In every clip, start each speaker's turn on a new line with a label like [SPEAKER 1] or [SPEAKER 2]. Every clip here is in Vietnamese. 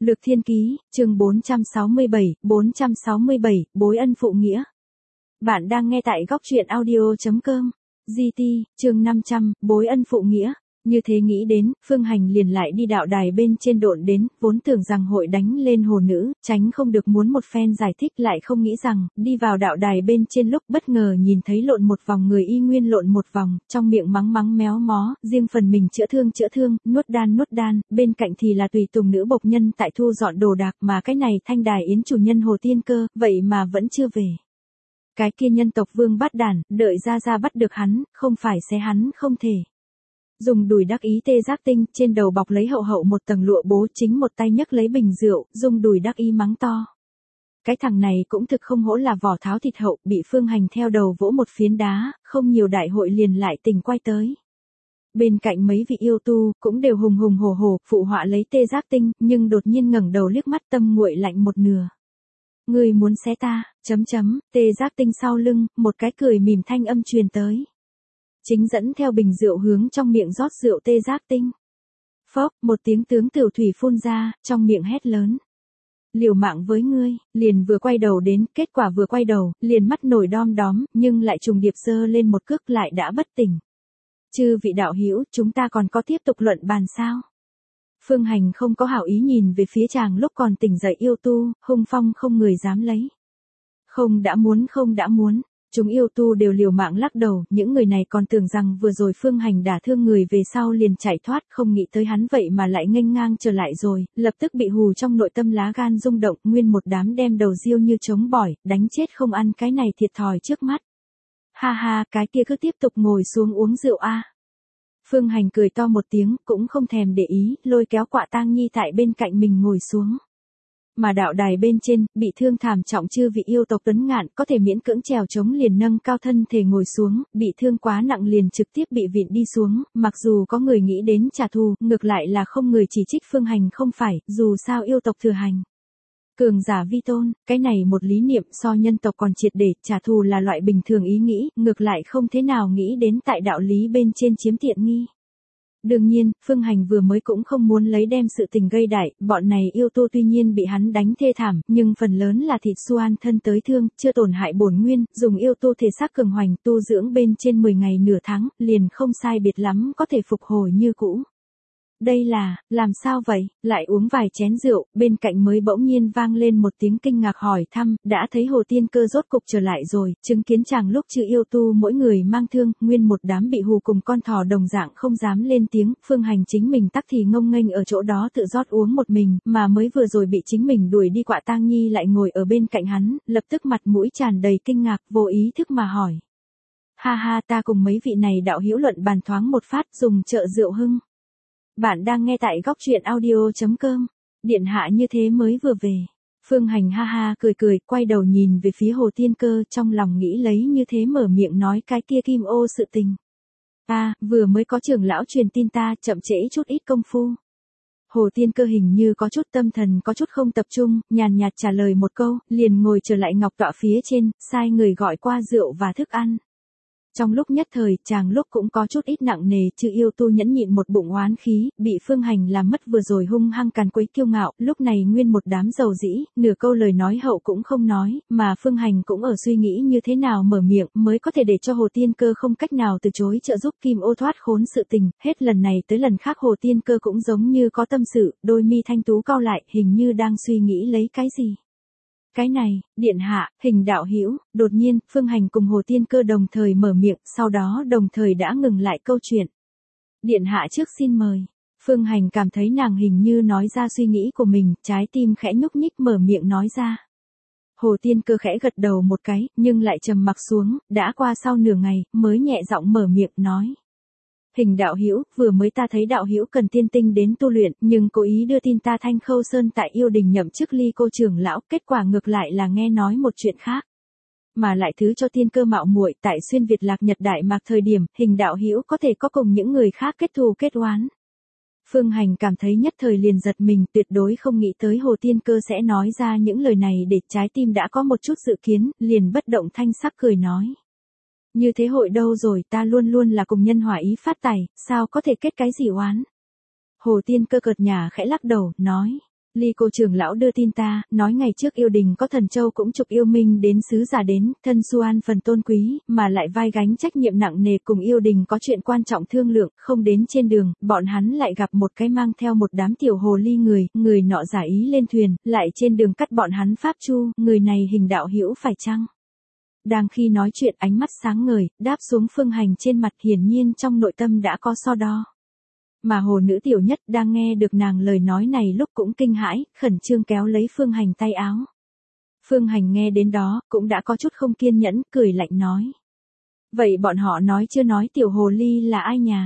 [SPEAKER 1] Lược Thiên Ký, chương 467, bối ân phụ nghĩa. Bạn đang nghe tại góc truyện audio.com. GT, chương 500, bối ân phụ nghĩa. Như thế nghĩ đến, Phương Hành liền lại đi đạo đài bên trên độn đến, vốn tưởng rằng hội đánh lên hồ nữ, tránh không được muốn một phen giải thích, lại không nghĩ rằng, đi vào đạo đài bên trên lúc bất ngờ nhìn thấy lộn một vòng người y nguyên lộn một vòng, trong miệng mắng méo mó, riêng phần mình chữa thương, nuốt đan, bên cạnh thì là tùy tùng nữ bộc nhân tại thu dọn đồ đạc, mà cái này Thanh Đài Yến chủ nhân Hồ Tiên Cơ, vậy mà vẫn chưa về. Cái kia nhân tộc vương bát đản, đợi ra bắt được hắn, không phải xé hắn không thể. Dùng đùi đắc ý tê giác tinh, trên đầu bọc lấy hậu một tầng lụa bố, chính một tay nhấc lấy bình rượu, dùng đùi đắc ý mắng to. Cái thằng này cũng thực không hổ là vỏ tháo thịt hậu, bị Phương Hành theo đầu vỗ một phiến đá, không nhiều đại hội liền lại tình quay tới. Bên cạnh mấy vị yêu tu, cũng đều hùng hổ, phụ họa lấy tê giác tinh, nhưng đột nhiên ngẩng đầu liếc mắt tâm nguội lạnh một nửa. Người muốn xé ta, tê giác tinh sau lưng, một cái cười mỉm thanh âm truyền tới. Chính dẫn theo bình rượu hướng trong miệng rót rượu tê giác tinh. Phốc, một tiếng tướng tửu thủy phun ra, trong miệng hét lớn. Liều mạng với ngươi, liền vừa quay đầu đến, kết quả vừa quay đầu, liền mắt nổi đom đóm, nhưng lại trùng điệp giơ lên một cước lại đã bất tỉnh. Chư vị đạo hữu, chúng ta còn có tiếp tục luận bàn sao? Phương Hành không có hảo ý nhìn về phía chàng lúc còn tỉnh dậy yêu tu, hung phong không người dám lấy. Không đã muốn. Chúng yêu tu đều liều mạng lắc đầu, những người này còn tưởng rằng vừa rồi Phương Hành đả thương người về sau liền chạy thoát, không nghĩ tới hắn vậy mà lại nghênh ngang trở lại rồi, lập tức bị hù trong nội tâm lá gan rung động, nguyên một đám đem đầu riêu như trống bỏi, đánh chết không ăn cái này thiệt thòi trước mắt. Ha, cái kia cứ tiếp tục ngồi xuống uống rượu a. Phương Hành cười to một tiếng, cũng không thèm để ý, lôi kéo Quạ Tang Nhi tại bên cạnh mình ngồi xuống. Mà đạo đài bên trên, bị thương thảm trọng chư vị yêu tộc Tuấn Ngạn có thể miễn cưỡng trèo chống liền nâng cao thân thể ngồi xuống, bị thương quá nặng liền trực tiếp bị vịn đi xuống, mặc dù có người nghĩ đến trả thù, ngược lại là không người chỉ trích Phương Hành không phải, dù sao yêu tộc thừa hành. Cường giả vi tôn, cái này một lý niệm so nhân tộc còn triệt để, trả thù là loại bình thường ý nghĩ, ngược lại không thế nào nghĩ đến tại đạo lý bên trên chiếm tiện nghi. Đương nhiên, Phương Hành vừa mới cũng không muốn lấy đem sự tình gây đại, bọn này yêu tu tuy nhiên bị hắn đánh thê thảm, nhưng phần lớn là thịt xuan thân tới thương, chưa tổn hại bổn nguyên, dùng yêu tu thể xác cường hoành tu dưỡng bên trên 10 ngày nửa tháng, liền không sai biệt lắm có thể phục hồi như cũ. Đây là, làm sao vậy, lại uống vài chén rượu, bên cạnh mới bỗng nhiên vang lên một tiếng kinh ngạc hỏi thăm, đã thấy Hồ Tiên Cơ rốt cục trở lại rồi, chứng kiến chàng lúc chữ yêu tu mỗi người mang thương, nguyên một đám bị hù cùng con thỏ đồng dạng không dám lên tiếng, Phương Hành chính mình tắc thì ngông nghênh ở chỗ đó tự rót uống một mình, mà mới vừa rồi bị chính mình đuổi đi Quạ Tang Nhi lại ngồi ở bên cạnh hắn, lập tức mặt mũi tràn đầy kinh ngạc, vô ý thức mà hỏi. Ha, ta cùng mấy vị này đạo hữu luận bàn thoáng một phát dùng trợ rượu hưng. Bạn đang nghe tại góc truyện audio.com. Điện hạ như thế mới vừa về. Phương Hành ha cười, quay đầu nhìn về phía Hồ Tiên Cơ, trong lòng nghĩ lấy như thế mở miệng nói cái kia kim ô sự tình. Vừa mới có trưởng lão truyền tin ta, chậm trễ chút ít công phu. Hồ Tiên Cơ hình như có chút tâm thần có chút không tập trung, nhàn nhạt trả lời một câu, liền ngồi trở lại ngọc tọa phía trên, sai người gọi qua rượu và thức ăn. Trong lúc nhất thời, chàng lúc cũng có chút ít nặng nề, chư yêu tu nhẫn nhịn một bụng oán khí, bị Phương Hành làm mất vừa rồi hung hăng càn quấy kiêu ngạo, lúc này nguyên một đám dầu dĩ, nửa câu lời nói hậu cũng không nói, mà Phương Hành cũng ở suy nghĩ như thế nào mở miệng mới có thể để cho Hồ Tiên Cơ không cách nào từ chối trợ giúp Kim Ô thoát khốn sự tình, hết lần này tới lần khác Hồ Tiên Cơ cũng giống như có tâm sự, đôi mi thanh tú cau lại, hình như đang suy nghĩ lấy cái gì. Cái này, điện hạ, Hình đạo hữu, đột nhiên, Phương Hành cùng Hồ Tiên Cơ đồng thời mở miệng, sau đó đồng thời đã ngừng lại câu chuyện. Điện hạ trước xin mời. Phương Hành cảm thấy nàng hình như nói ra suy nghĩ của mình, trái tim khẽ nhúc nhích mở miệng nói ra. Hồ Tiên Cơ khẽ gật đầu một cái, nhưng lại trầm mặc xuống, đã qua sau nửa ngày, mới nhẹ giọng mở miệng nói. Hình đạo hữu, vừa mới ta thấy đạo hữu cần tiên tinh đến tu luyện, nhưng cố ý đưa tin ta Thanh Khâu Sơn tại yêu đình nhậm chức ly cô trưởng lão, kết quả ngược lại là nghe nói một chuyện khác. Mà lại thứ cho Tiên Cơ mạo muội tại xuyên Việt Lạc Nhật Đại Mạc thời điểm, Hình đạo hữu có thể có cùng những người khác kết thù kết oán. Phương Hành cảm thấy nhất thời liền giật mình, tuyệt đối không nghĩ tới Hồ Tiên Cơ sẽ nói ra những lời này để trái tim đã có một chút dự kiến, liền bất động thanh sắc cười nói. Như thế hội đâu rồi, ta luôn luôn là cùng nhân hòa ý phát tài, sao có thể kết cái gì oán. Hồ Tiên Cơ cợt nhả khẽ lắc đầu, nói. Ly cô trưởng lão đưa tin ta, nói ngày trước yêu đình có thần châu cũng trục yêu minh đến sứ giả đến, thân Xuan phần tôn quý, mà lại vai gánh trách nhiệm nặng nề cùng yêu đình có chuyện quan trọng thương lượng, không đến trên đường, bọn hắn lại gặp một cái mang theo một đám tiểu hồ ly người nọ giả ý lên thuyền, lại trên đường cắt bọn hắn pháp chu, người này hình đạo hữu phải chăng? Đang khi nói chuyện ánh mắt sáng ngời, đáp xuống Phương Hành trên mặt hiển nhiên trong nội tâm đã có so đo. Mà hồ nữ tiểu nhất đang nghe được nàng lời nói này lúc cũng kinh hãi, khẩn trương kéo lấy Phương Hành tay áo. Phương Hành nghe đến đó, cũng đã có chút không kiên nhẫn, cười lạnh nói. Vậy bọn họ nói chưa nói tiểu hồ ly là ai nhà?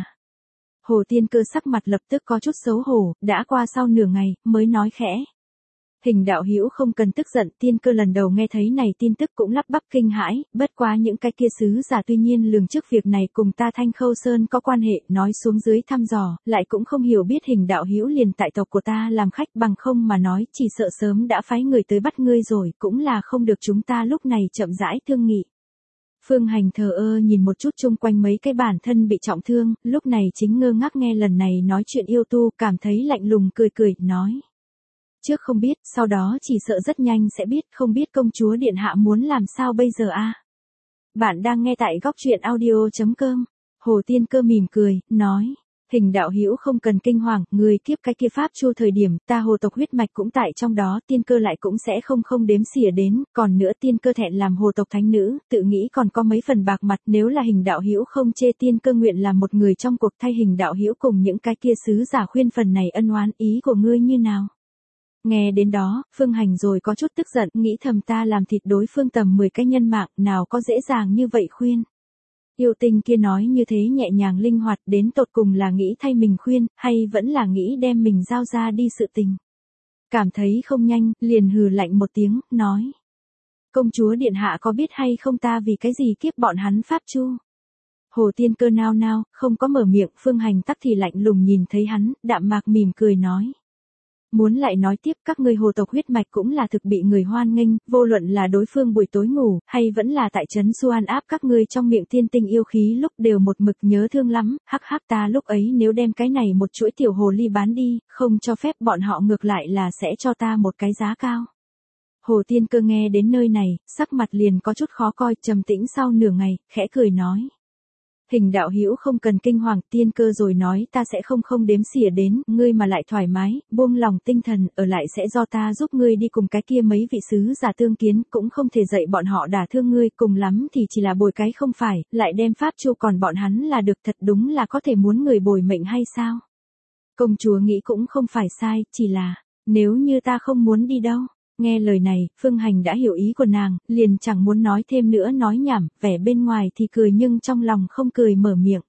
[SPEAKER 1] Hồ Tiên Cơ sắc mặt lập tức có chút xấu hổ, đã qua sau nửa ngày, mới nói khẽ. Hình đạo hữu không cần tức giận, Tiên Cơ lần đầu nghe thấy này tin tức cũng lắp bắp kinh hãi, bất quá những cái kia sứ giả tuy nhiên lường trước việc này cùng ta Thanh Khâu Sơn có quan hệ, nói xuống dưới thăm dò, lại cũng không hiểu biết hình đạo hữu liền tại tộc của ta làm khách, bằng không mà nói, chỉ sợ sớm đã phái người tới bắt ngươi rồi, cũng là không được chúng ta lúc này chậm rãi thương nghị. Phương Hành thờ ơ nhìn một chút chung quanh mấy cái bản thân bị trọng thương, lúc này chính ngơ ngác nghe lần này nói chuyện yêu tu, cảm thấy lạnh lùng cười, nói. Trước không biết, sau đó chỉ sợ rất nhanh sẽ biết, không biết công chúa điện hạ muốn làm sao bây giờ a? Bạn đang nghe tại góc truyện audio.com. Hồ Tiên Cơ mỉm cười, nói. Hình đạo hữu không cần kinh hoàng, người kiếp cái kia pháp chu thời điểm, ta hồ tộc huyết mạch cũng tại trong đó, Tiên Cơ lại cũng sẽ không đếm xỉa đến, còn nữa Tiên Cơ thẹn làm hồ tộc thánh nữ, tự nghĩ còn có mấy phần bạc mặt, nếu là hình đạo hữu không chê Tiên Cơ nguyện làm một người trong cuộc thay hình đạo hữu cùng những cái kia sứ giả khuyên phần này ân oán, ý của ngươi như nào? Nghe đến đó, Phương Hành rồi có chút tức giận, nghĩ thầm ta làm thịt đối phương tầm 10 cái nhân mạng, nào có dễ dàng như vậy khuyên. Yêu tinh kia nói như thế nhẹ nhàng linh hoạt, đến tột cùng là nghĩ thay mình khuyên, hay vẫn là nghĩ đem mình giao ra đi sự tình. Cảm thấy không nhanh, liền hừ lạnh một tiếng, nói. Công chúa điện hạ có biết hay không ta vì cái gì kiếp bọn hắn pháp chu? Hồ Tiên Cơ nao, không có mở miệng, Phương Hành tắc thì lạnh lùng nhìn thấy hắn, đạm mạc mỉm cười nói. Muốn lại nói tiếp các ngươi hồ tộc huyết mạch cũng là thực bị người hoan nghênh, vô luận là đối phương buổi tối ngủ, hay vẫn là tại trấn Xuan áp các ngươi trong miệng tiên tinh yêu khí lúc đều một mực nhớ thương lắm, hắc ta lúc ấy nếu đem cái này một chuỗi tiểu hồ ly bán đi, không cho phép bọn họ ngược lại là sẽ cho ta một cái giá cao. Hồ Tiên Cơ nghe đến nơi này, sắc mặt liền có chút khó coi, trầm tĩnh sau nửa ngày, khẽ cười nói. Hình đạo hữu không cần kinh hoàng, Tiên Cơ rồi nói ta sẽ không đếm xỉa đến, ngươi mà lại thoải mái, buông lòng tinh thần, ở lại sẽ do ta giúp ngươi đi cùng cái kia mấy vị sứ giả tương kiến, cũng không thể dạy bọn họ đả thương ngươi, cùng lắm thì chỉ là bồi cái không phải, lại đem pháp chu còn bọn hắn là được, thật đúng là có thể muốn người bồi mệnh hay sao? Công chúa nghĩ cũng không phải sai, chỉ là, nếu như ta không muốn đi đâu. Nghe lời này, Phương Hành đã hiểu ý của nàng, liền chẳng muốn nói thêm nữa nói nhảm, vẻ bên ngoài thì cười nhưng trong lòng không cười mở miệng.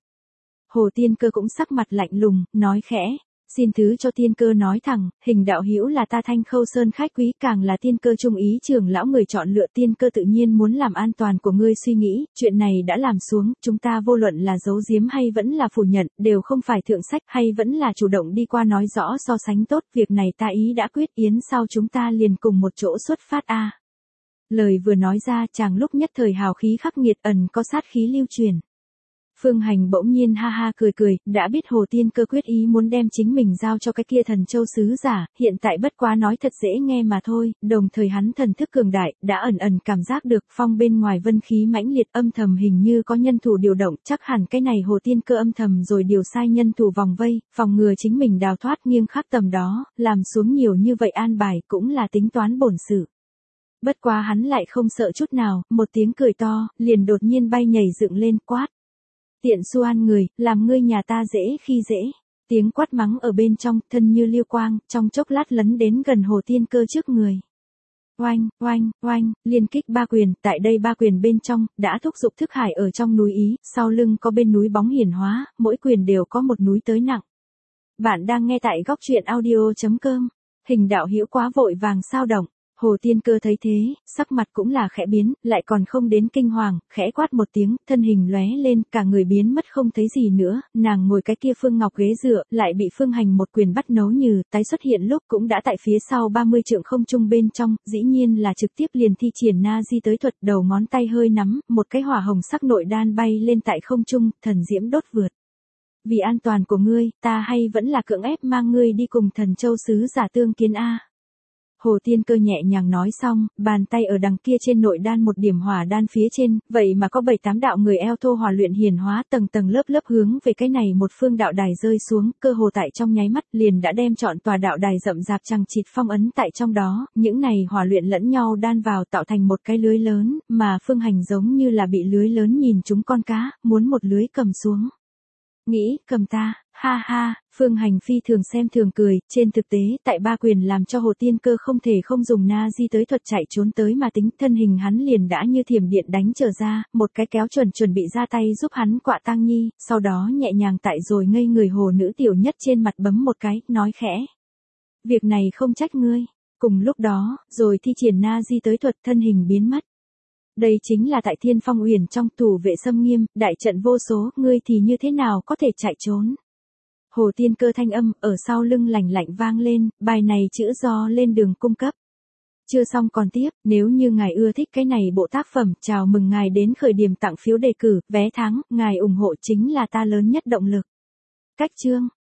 [SPEAKER 1] Hồ Tiên Cơ cũng sắc mặt lạnh lùng, nói khẽ, xin thứ cho Tiên Cơ nói thẳng, hình đạo hữu là ta Thanh Khâu Sơn khách quý, càng là Tiên Cơ trung ý trưởng lão người chọn lựa, Tiên Cơ tự nhiên muốn làm an toàn của ngươi suy nghĩ, chuyện này đã làm xuống, chúng ta vô luận là giấu giếm hay vẫn là phủ nhận, đều không phải thượng sách hay vẫn là chủ động đi qua nói rõ so sánh tốt, việc này ta ý đã quyết, yến sau chúng ta liền cùng một chỗ xuất phát a. Lời vừa nói ra, chàng lúc nhất thời hào khí khắc nghiệt, ẩn có sát khí lưu truyền. Phương Hành bỗng nhiên ha ha cười, đã biết Hồ Tiên Cơ quyết ý muốn đem chính mình giao cho cái kia thần châu sứ giả, hiện tại bất quá nói thật dễ nghe mà thôi, đồng thời hắn thần thức cường đại, đã ẩn cảm giác được phong bên ngoài vân khí mãnh liệt, âm thầm hình như có nhân thủ điều động, chắc hẳn cái này Hồ Tiên Cơ âm thầm rồi điều sai nhân thủ vòng vây, phòng ngừa chính mình đào thoát nghiêng khắc tầm đó, làm xuống nhiều như vậy an bài cũng là tính toán bổn sự. Bất quá hắn lại không sợ chút nào, một tiếng cười to, liền đột nhiên bay nhảy dựng lên, quát. Tiện Xuan người, làm ngươi nhà ta dễ khi dễ. Tiếng quát mắng ở bên trong, thân như liêu quang, trong chốc lát lấn đến gần Hồ Tiên Cơ trước người. Oanh, liên kích ba quyền, tại đây ba quyền bên trong, đã thúc giục thức hải ở trong núi ý, sau lưng có bên núi bóng hiển hóa, mỗi quyền đều có một núi tới nặng. Bạn đang nghe tại góc truyện audio.com. Hình đạo hữu quá vội vàng sao động. Hồ Tiên Cơ thấy thế, sắc mặt cũng là khẽ biến, lại còn không đến kinh hoàng, khẽ quát một tiếng, thân hình lóe lên, cả người biến mất không thấy gì nữa, nàng ngồi cái kia Phương Ngọc ghế dựa, lại bị Phương Hành một quyền bắt nấu nhừ, tái xuất hiện lúc cũng đã tại phía sau 30 trượng không trung bên trong, dĩ nhiên là trực tiếp liền thi triển na di tới thuật, đầu ngón tay hơi nắm, một cái hỏa hồng sắc nội đan bay lên tại không trung, thần diễm đốt vượt. Vì an toàn của ngươi, ta hay vẫn là cưỡng ép mang ngươi đi cùng thần châu sứ giả tương kiến a. Hồ Tiên Cơ nhẹ nhàng nói xong, bàn tay ở đằng kia trên nội đan một điểm hỏa đan phía trên, vậy mà có 7-8 đạo người eo thô hòa luyện hiển hóa tầng tầng lớp lớp hướng về cái này một phương đạo đài rơi xuống, cơ hồ tại trong nháy mắt liền đã đem trọn tòa đạo đài rậm rạp chằng chịt phong ấn tại trong đó, những này hòa luyện lẫn nhau đan vào tạo thành một cái lưới lớn, mà Phương Hành giống như là bị lưới lớn nhìn chúng con cá, muốn một lưới cầm xuống. Nghĩ, cầm ta, ha ha, Phương Hành phi thường xem thường cười, trên thực tế, tại ba quyền làm cho Hồ Tiên Cơ không thể không dùng na di tới thuật chạy trốn tới mà tính, thân hình hắn liền đã như thiểm điện đánh trở ra, một cái kéo chuẩn bị ra tay giúp hắn quạ tang nhi, sau đó nhẹ nhàng tại rồi ngây người hồ nữ tiểu nhất trên mặt bấm một cái, nói khẽ. Việc này không trách ngươi. Cùng lúc đó, rồi thi triển na di tới thuật thân hình biến mất. Đây chính là tại Thiên Phong Uyển trong thủ vệ xâm nghiêm, đại trận vô số, ngươi thì như thế nào có thể chạy trốn. Hồ Tiên Cơ thanh âm ở sau lưng lạnh lạnh vang lên, bài này chữ do lên đường cung cấp. Chưa xong còn tiếp, nếu như ngài ưa thích cái này bộ tác phẩm, chào mừng ngài đến khởi điểm tặng phiếu đề cử, vé thắng, ngài ủng hộ chính là ta lớn nhất động lực. Cách chương